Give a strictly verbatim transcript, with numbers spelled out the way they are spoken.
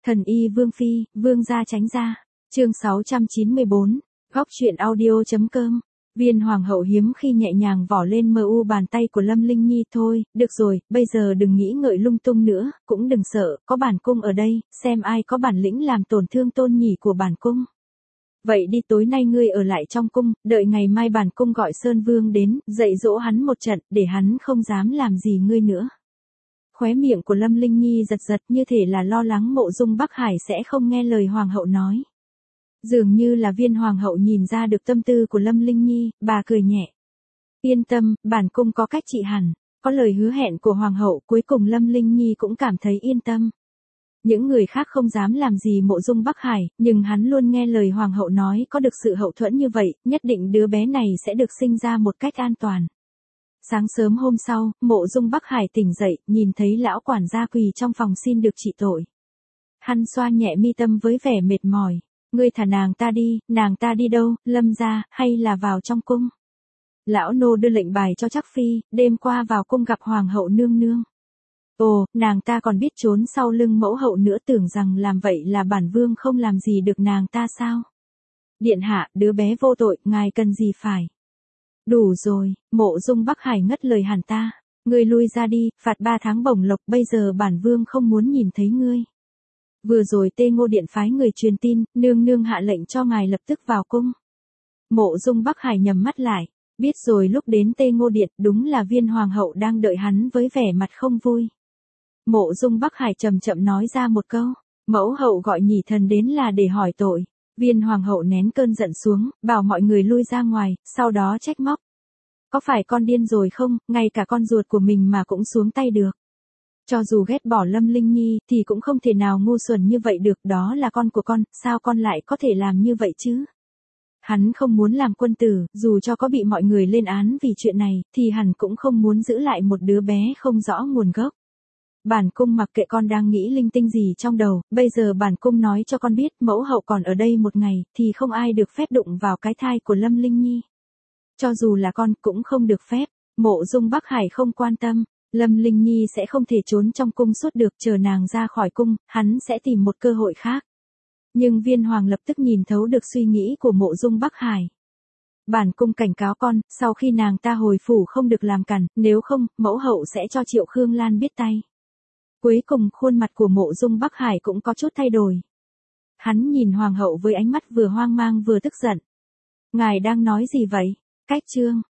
Thần y Vương Phi, Vương gia tránh ra. Chương sáu trăm chín mươi bốn, Góc truyện audio.com. Viên hoàng hậu hiếm khi nhẹ nhàng vỏ lên mờ u bàn tay của Lâm Linh Nhi. Thôi, được rồi, bây giờ đừng nghĩ ngợi lung tung nữa, cũng đừng sợ, có bản cung ở đây, xem ai có bản lĩnh làm tổn thương tôn nhỉ của bản cung. Vậy đi, tối nay ngươi ở lại trong cung, đợi ngày mai bản cung gọi Sơn Vương đến, dạy dỗ hắn một trận, để hắn không dám làm gì ngươi nữa. Khóe miệng của Lâm Linh Nhi giật giật, như thể là lo lắng Mộ Dung Bắc Hải sẽ không nghe lời hoàng hậu nói. Dường như là Viên hoàng hậu nhìn ra được tâm tư của Lâm Linh Nhi, bà cười nhẹ. Yên tâm, bản cung có cách trị hẳn. Có lời hứa hẹn của hoàng hậu, cuối cùng Lâm Linh Nhi cũng cảm thấy yên tâm. Những người khác không dám làm gì Mộ Dung Bắc Hải, nhưng hắn luôn nghe lời hoàng hậu nói, có được sự hậu thuẫn như vậy, nhất định đứa bé này sẽ được sinh ra một cách an toàn. Sáng sớm hôm sau, Mộ Dung Bắc Hải tỉnh dậy, nhìn thấy lão quản gia quỳ trong phòng xin được trị tội. Hắn xoa nhẹ mi tâm với vẻ mệt mỏi. Ngươi thả nàng ta đi, nàng ta đi đâu, Lâm gia, hay là vào trong cung? Lão nô đưa lệnh bài cho Trác Phi, đêm qua vào cung gặp hoàng hậu nương nương. Ồ, nàng ta còn biết trốn sau lưng mẫu hậu nữa, tưởng rằng làm vậy là bản vương không làm gì được nàng ta sao? Điện hạ, đứa bé vô tội, ngài cần gì phải? Đủ rồi, Mộ Dung Bắc Hải ngất lời hẳn ta. Ngươi lui ra đi, phạt ba tháng bổng lộc, bây giờ bản vương không muốn nhìn thấy ngươi. Vừa rồi Tê Ngô Điện phái người truyền tin, nương nương hạ lệnh cho ngài lập tức vào cung. Mộ Dung Bắc Hải nhắm mắt lại, biết rồi lúc đến Tê Ngô Điện, đúng là Viên hoàng hậu đang đợi hắn với vẻ mặt không vui. Mộ Dung Bắc Hải chậm chậm nói ra một câu, mẫu hậu gọi nhị thần đến là để hỏi tội. Viên hoàng hậu nén cơn giận xuống, bảo mọi người lui ra ngoài, sau đó trách móc. Có phải con điên rồi không, ngay cả con ruột của mình mà cũng xuống tay được. Cho dù ghét bỏ Lâm Linh Nhi, thì cũng không thể nào ngu xuẩn như vậy được, đó là con của con, sao con lại có thể làm như vậy chứ? Hắn không muốn làm quân tử, dù cho có bị mọi người lên án vì chuyện này, thì hắn cũng không muốn giữ lại một đứa bé không rõ nguồn gốc. Bản cung mặc kệ con đang nghĩ linh tinh gì trong đầu, bây giờ bản cung nói cho con biết, mẫu hậu còn ở đây một ngày, thì không ai được phép đụng vào cái thai của Lâm Linh Nhi. Cho dù là con cũng không được phép. Mộ Dung Bắc Hải không quan tâm, Lâm Linh Nhi sẽ không thể trốn trong cung suốt được, chờ nàng ra khỏi cung, hắn sẽ tìm một cơ hội khác. Nhưng Viên hoàng lập tức nhìn thấu được suy nghĩ của Mộ Dung Bắc Hải. Bản cung cảnh cáo con, sau khi nàng ta hồi phủ không được làm cản, nếu không, mẫu hậu sẽ cho Triệu Khương Lan biết tay. Cuối cùng khuôn mặt của Mộ Dung Bắc Hải cũng có chút thay đổi. Hắn nhìn hoàng hậu với ánh mắt vừa hoang mang vừa tức giận. Ngài đang nói gì vậy? Cách chương